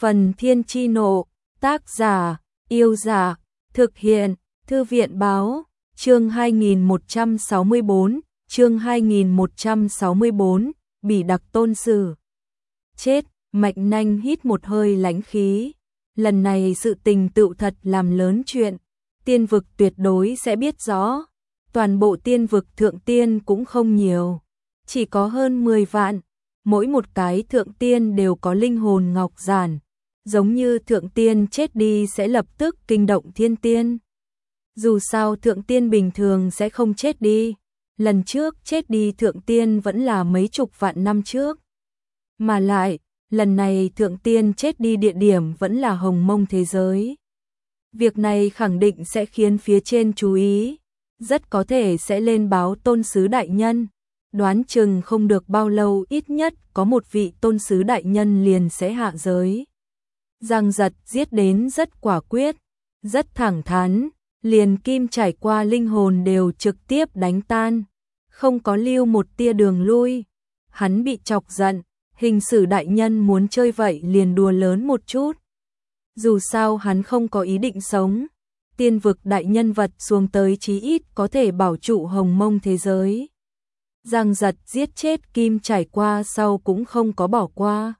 Phần Thiên Chi Nộ, tác giả, Yêu Giả, thực hiện, Thư viện Báo, chương 2164, chương 2164, Bỉ Đặc Tôn Sử. Chết, Mạch Nanh hít một hơi lãnh khí. Lần này sự tình tựu thật làm lớn chuyện, tiên vực tuyệt đối sẽ biết rõ. Toàn bộ tiên vực thượng tiên cũng không nhiều, chỉ có hơn 10 vạn. Mỗi một cái thượng tiên đều có linh hồn ngọc giản, giống như thượng tiên chết đi sẽ lập tức kinh động thiên tiên. Dù sao thượng tiên bình thường sẽ không chết đi, lần trước chết đi thượng tiên vẫn là mấy chục vạn năm trước. Mà lại, lần này thượng tiên chết đi địa điểm vẫn là Hồng Mông thế giới. Việc này khẳng định sẽ khiến phía trên chú ý, rất có thể sẽ lên báo tôn sứ đại nhân. Đoán chừng không được bao lâu ít nhất có một vị tôn sứ đại nhân liền sẽ hạ giới. Giang Giật giết đến rất quả quyết, rất thẳng thắn, liền kim trải qua linh hồn đều trực tiếp đánh tan, không có lưu một tia đường lui. Hắn bị chọc giận, hình sử đại nhân muốn chơi vậy liền đùa lớn một chút. Dù sao hắn không có ý định sống, tiên vực đại nhân vật xuống tới chí ít có thể bảo trụ Hồng Mông thế giới. Giang Giật giết chết kim trải qua sau cũng không có bỏ qua.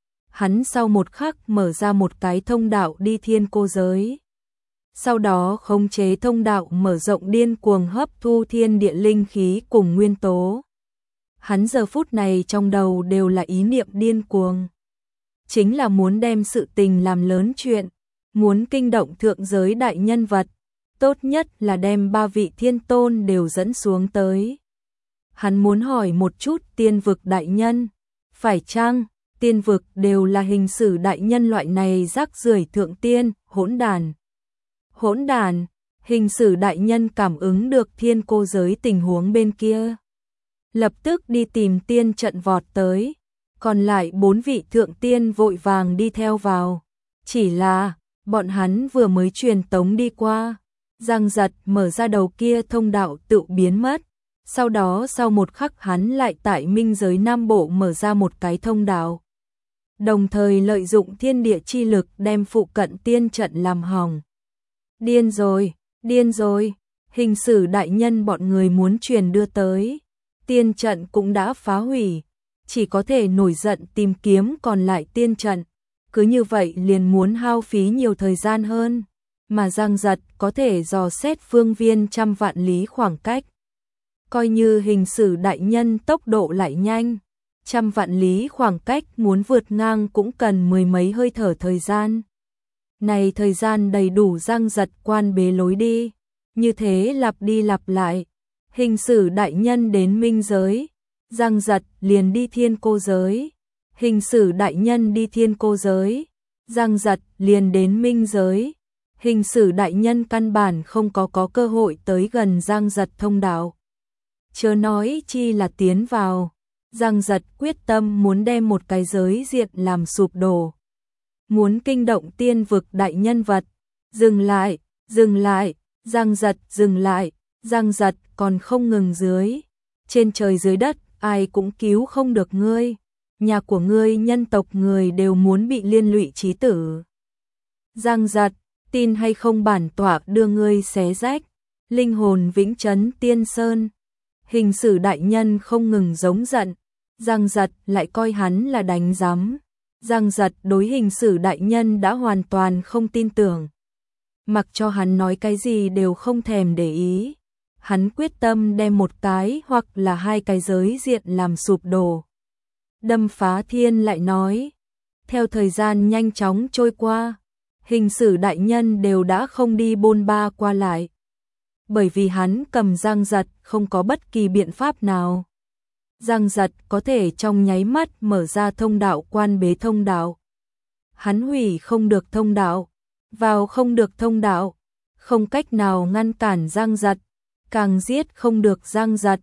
Hắn sau một khắc mở ra một cái thông đạo đi thiên cô giới. Sau đó khống chế thông đạo mở rộng điên cuồng hấp thu thiên địa linh khí cùng nguyên tố. Hắn giờ phút này trong đầu đều là ý niệm điên cuồng. Chính là muốn đem sự tình làm lớn chuyện, muốn kinh động thượng giới đại nhân vật, tốt nhất là đem 3 vị thiên tôn đều dẫn xuống tới. Hắn muốn hỏi một chút tiên vực đại nhân, phải chăng tiên vực đều là hình sử đại nhân loại này rác rưởi thượng tiên, hỗn đàn. Hỗn đàn, hình sử đại nhân cảm ứng được thiên cô giới tình huống bên kia. Lập tức đi tìm tiên trận vọt tới, còn lại 4 vị thượng tiên vội vàng đi theo vào. Chỉ là, bọn hắn vừa mới truyền tống đi qua, Giang Giật mở ra đầu kia thông đạo tự biến mất. Sau đó sau một khắc hắn lại tại minh giới Nam Bộ mở ra một cái thông đạo. Đồng thời lợi dụng thiên địa chi lực đem phụ cận tiên trận làm hỏng. Điên rồi, hình sử đại nhân bọn người muốn truyền đưa tới. Tiên trận cũng đã phá hủy, chỉ có thể nổi giận tìm kiếm còn lại tiên trận. Cứ như vậy liền muốn hao phí nhiều thời gian hơn. Mà Giang Giật có thể dò xét phương viên trăm vạn lý khoảng cách. Coi như hình sử đại nhân tốc độ lại nhanh, trăm vạn lý khoảng cách muốn vượt ngang cũng cần 10 mấy hơi thở thời gian. Này thời gian đầy đủ Giang Giật quan bế lối đi, như thế lặp đi lặp lại. Hình sử đại nhân đến minh giới, Giang Giật liền đi thiên cô giới. Hình sử đại nhân đi thiên cô giới, Giang Giật liền đến minh giới. Hình sử đại nhân căn bản không có cơ hội tới gần Giang Giật thông đạo. Chớ nói chi là tiến vào. Giang Giật quyết tâm muốn đem một cái giới diện làm sụp đổ. Muốn kinh động tiên vực đại nhân vật. Dừng lại, Giang Giật dừng lại. Giang Giật còn không ngừng dưới. Trên trời dưới đất, ai cũng cứu không được ngươi. Nhà của ngươi, nhân tộc người đều muốn bị liên lụy chí tử. Giang Giật, tin hay không bản tọa đưa ngươi xé rách. Linh hồn vĩnh trấn tiên sơn. Hình sử đại nhân không ngừng giống giận, Giang Giật lại coi hắn là đánh giám. Giang Giật đối hình sử đại nhân đã hoàn toàn không tin tưởng. Mặc cho hắn nói cái gì đều không thèm để ý. Hắn quyết tâm đem một cái hoặc là 2 cái giới diện làm sụp đổ. Đâm Phá Thiên lại nói, theo thời gian nhanh chóng trôi qua, hình sử đại nhân đều đã không đi bôn ba qua lại. Bởi vì hắn cầm Giang Giật không có bất kỳ biện pháp nào. Giang Giật có thể trong nháy mắt mở ra thông đạo quan bế thông đạo. Hắn hủy không được thông đạo, vào không được thông đạo, không cách nào ngăn cản Giang Giật, càng giết không được Giang Giật.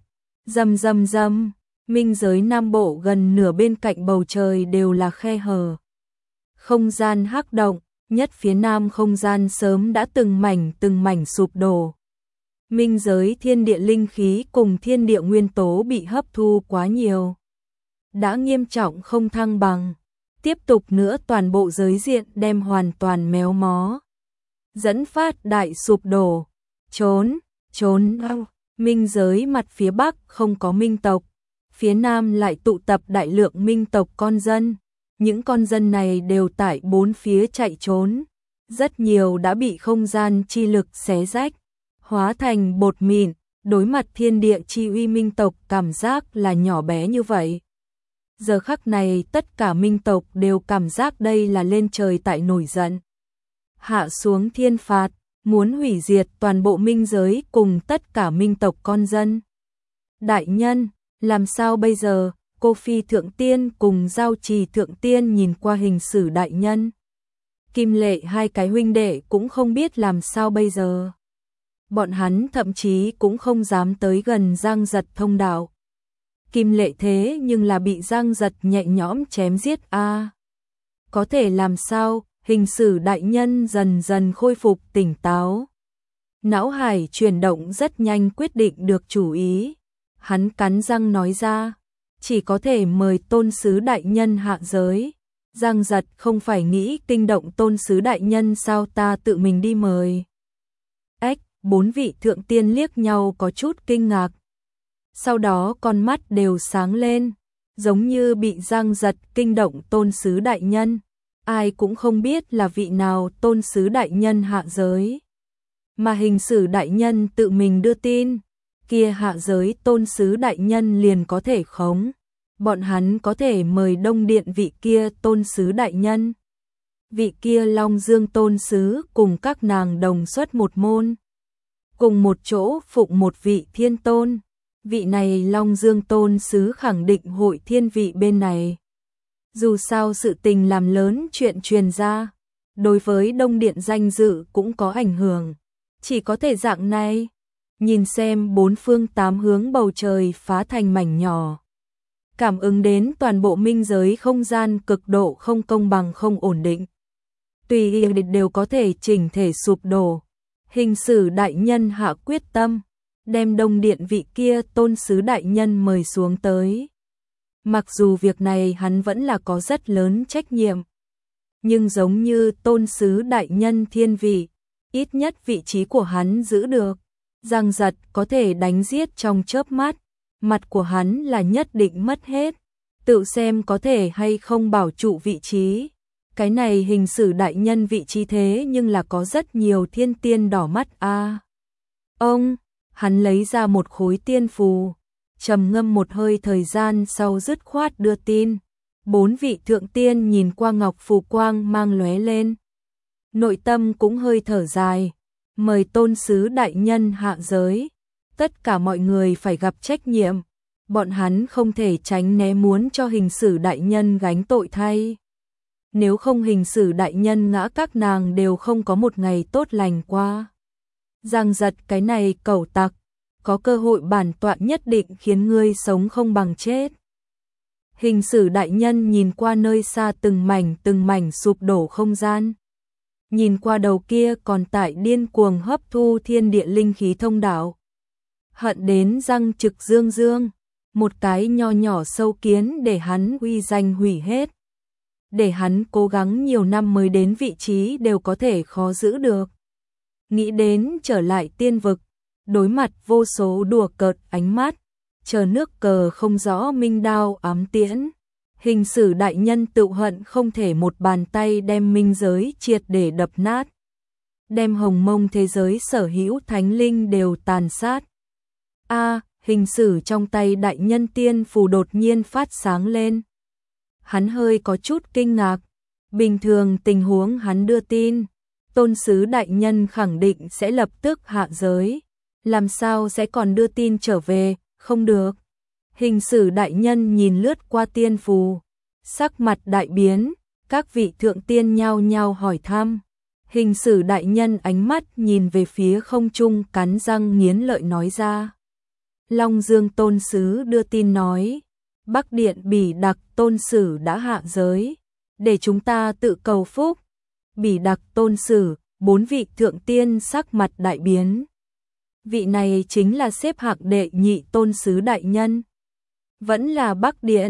Rầm, minh giới Nam Bộ gần nửa bên cạnh bầu trời đều là khe hở. Không gian hắc động, nhất phía nam không gian sớm đã từng mảnh sụp đổ. Minh giới thiên địa linh khí cùng thiên địa nguyên tố bị hấp thu quá nhiều, đã nghiêm trọng không thăng bằng. Tiếp tục nữa toàn bộ giới diện đem hoàn toàn méo mó. Dẫn phát đại sụp đổ. Trốn. Minh giới mặt phía Bắc không có minh tộc. Phía Nam lại tụ tập đại lượng minh tộc con dân. Những con dân này đều tại bốn phía chạy trốn. Rất nhiều đã bị không gian chi lực xé rách, hóa thành bột mịn. Đối mặt thiên địa chi uy minh tộc cảm giác là nhỏ bé như vậy. Giờ khắc này tất cả minh tộc đều cảm giác đây là lên trời tại nổi giận. Hạ xuống thiên phạt, muốn hủy diệt toàn bộ minh giới cùng tất cả minh tộc con dân. Đại nhân, làm sao bây giờ? Cô Phi Thượng Tiên cùng Giao Trì Thượng Tiên nhìn qua Hình Sử đại nhân. Kim Lệ hai cái huynh đệ cũng không biết làm sao bây giờ. Bọn hắn thậm chí cũng không dám tới gần Giang Giật thông đạo. Kim Lệ thế nhưng là bị Giang Giật nhẹ nhõm chém giết a. Có thể làm sao? Hình Sử đại nhân dần dần khôi phục tỉnh táo. Não hải chuyển động rất nhanh quyết định được chủ ý. Hắn cắn răng nói ra, chỉ có thể mời tôn sứ đại nhân hạ giới. Giang Giật không phải nghĩ kinh động tôn sứ đại nhân sao, ta tự mình đi mời. Bốn vị thượng tiên liếc nhau có chút kinh ngạc. Sau đó con mắt đều sáng lên, giống như bị Giang Giật kinh động tôn sứ đại nhân. Ai cũng không biết là vị nào tôn sứ đại nhân hạ giới. Mà Hình Sử đại nhân tự mình đưa tin, kia hạ giới tôn sứ đại nhân liền có thể khống. Bọn hắn có thể mời Đông Điện vị kia tôn sứ đại nhân. Vị kia Long Dương tôn sứ cùng các nàng đồng xuất một môn. Cùng một chỗ phụng một vị thiên tôn. Vị này Long Dương tôn sứ khẳng định hội thiên vị bên này. Dù sao sự tình làm lớn chuyện truyền ra, đối với Đông Điện danh dự cũng có ảnh hưởng. Chỉ có thể dạng này, nhìn xem bốn phương tám hướng bầu trời phá thành mảnh nhỏ. Cảm ứng đến toàn bộ minh giới không gian cực độ không công bằng không ổn định. Tùy đều có thể chỉnh thể sụp đổ. Hình Sử đại nhân hạ quyết tâm, đem Đông Điện vị kia tôn sứ đại nhân mời xuống tới. Mặc dù việc này hắn vẫn là có rất lớn trách nhiệm, nhưng giống như tôn sứ đại nhân thiên vị, ít nhất vị trí của hắn giữ được. Giang Giật có thể đánh giết trong chớp mắt, mặt của hắn là nhất định mất hết, tự xem có thể hay không bảo trụ vị trí. Cái này Hình Sử đại nhân vị trí thế nhưng là có rất nhiều thiên tiên đỏ mắt a. Hắn lấy ra một khối tiên phù, trầm ngâm một hơi thời gian sau dứt khoát đưa tin. Bốn vị thượng tiên nhìn qua ngọc phù quang mang lóe lên. Nội tâm cũng hơi thở dài, mời tôn sứ đại nhân hạ giới. Tất cả mọi người phải gặp trách nhiệm, bọn hắn không thể tránh né muốn cho Hình Sử đại nhân gánh tội thay. Nếu không Hình Sử đại nhân ngã các nàng đều không có một ngày tốt lành qua. Giang Giật cái này cẩu tặc, có cơ hội bản tọa nhất định khiến ngươi sống không bằng chết. Hình Sử đại nhân nhìn qua nơi xa từng mảnh sụp đổ không gian. Nhìn qua đầu kia còn tại điên cuồng hấp thu thiên địa linh khí thông đạo. Hận đến răng trực dương, một cái nho nhỏ sâu kiến để hắn uy danh hủy hết. Để hắn cố gắng nhiều năm mới đến vị trí đều có thể khó giữ được. Nghĩ đến trở lại tiên vực, đối mặt vô số đùa cợt ánh mắt, chờ nước cờ không rõ minh đao ám tiễn. Hình Sử đại nhân tự hận không thể một bàn tay đem minh giới triệt để đập nát. Đem hồng mông thế giới sở hữu thánh linh đều tàn sát. Hình Sử trong tay đại nhân tiên phù đột nhiên phát sáng lên. Hắn hơi có chút kinh ngạc. Bình thường tình huống hắn đưa tin, tôn sứ đại nhân khẳng định sẽ lập tức hạ giới. Làm sao sẽ còn đưa tin trở về, không được. Hình Sử đại nhân nhìn lướt qua tiên phù, sắc mặt đại biến, các vị thượng tiên nhao nhao hỏi thăm. Hình Sử đại nhân ánh mắt nhìn về phía không trung, cắn răng nghiến lợi nói ra. Long Dương tôn sứ đưa tin nói, Bắc Điện Bỉ Đặc tôn sử đã hạ giới, để chúng ta tự cầu phúc. Bỉ Đặc tôn sử, bốn vị thượng tiên sắc mặt đại biến. Vị này chính là xếp hạng đệ nhị tôn sứ đại nhân. Vẫn là Bắc Điện,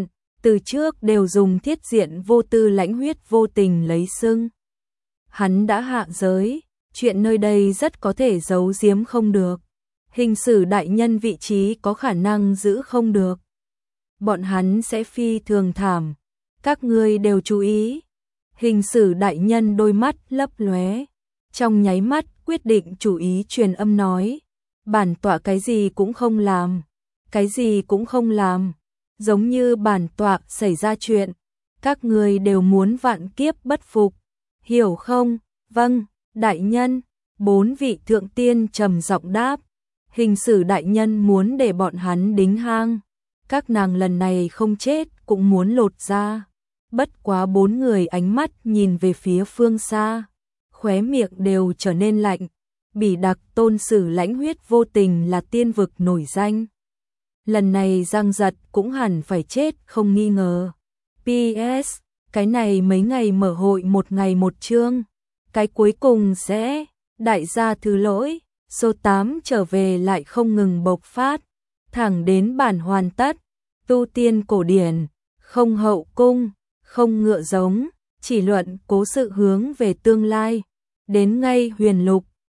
từ trước đều dùng thiết diện vô tư lãnh huyết vô tình lấy xưng. Hắn đã hạ giới, chuyện nơi đây rất có thể giấu giếm không được. Hình sử đại nhân vị trí có khả năng giữ không được. Bọn hắn sẽ phi thường thảm. Các ngươi đều chú ý. Hình sử đại nhân đôi mắt lấp lóe. Trong nháy mắt quyết định chủ ý truyền âm nói. Bản tọa cái gì cũng không làm. Cái gì cũng không làm. Giống như bản tọa xảy ra chuyện. Các ngươi đều muốn vạn kiếp bất phục. Hiểu không? Vâng, đại nhân. 4 vị thượng tiên trầm giọng đáp. Hình sử đại nhân muốn để bọn hắn đính hang. Các nàng lần này không chết cũng muốn lột ra. Bất quá 4 người ánh mắt nhìn về phía phương xa. Khóe miệng đều trở nên lạnh. Bỉ đặc tôn sử lãnh huyết vô tình là tiên vực nổi danh. Lần này Giang Giật cũng hẳn phải chết không nghi ngờ. PS, cái này mấy ngày mở hội một ngày một chương. Cái cuối cùng sẽ, đại gia thứ lỗi, số 8 trở về lại không ngừng bộc phát. Thẳng đến bản hoàn tất, tu tiên cổ điển, không hậu cung, không ngựa giống, chỉ luận cố sự hướng về tương lai. Đến ngay huyền lục,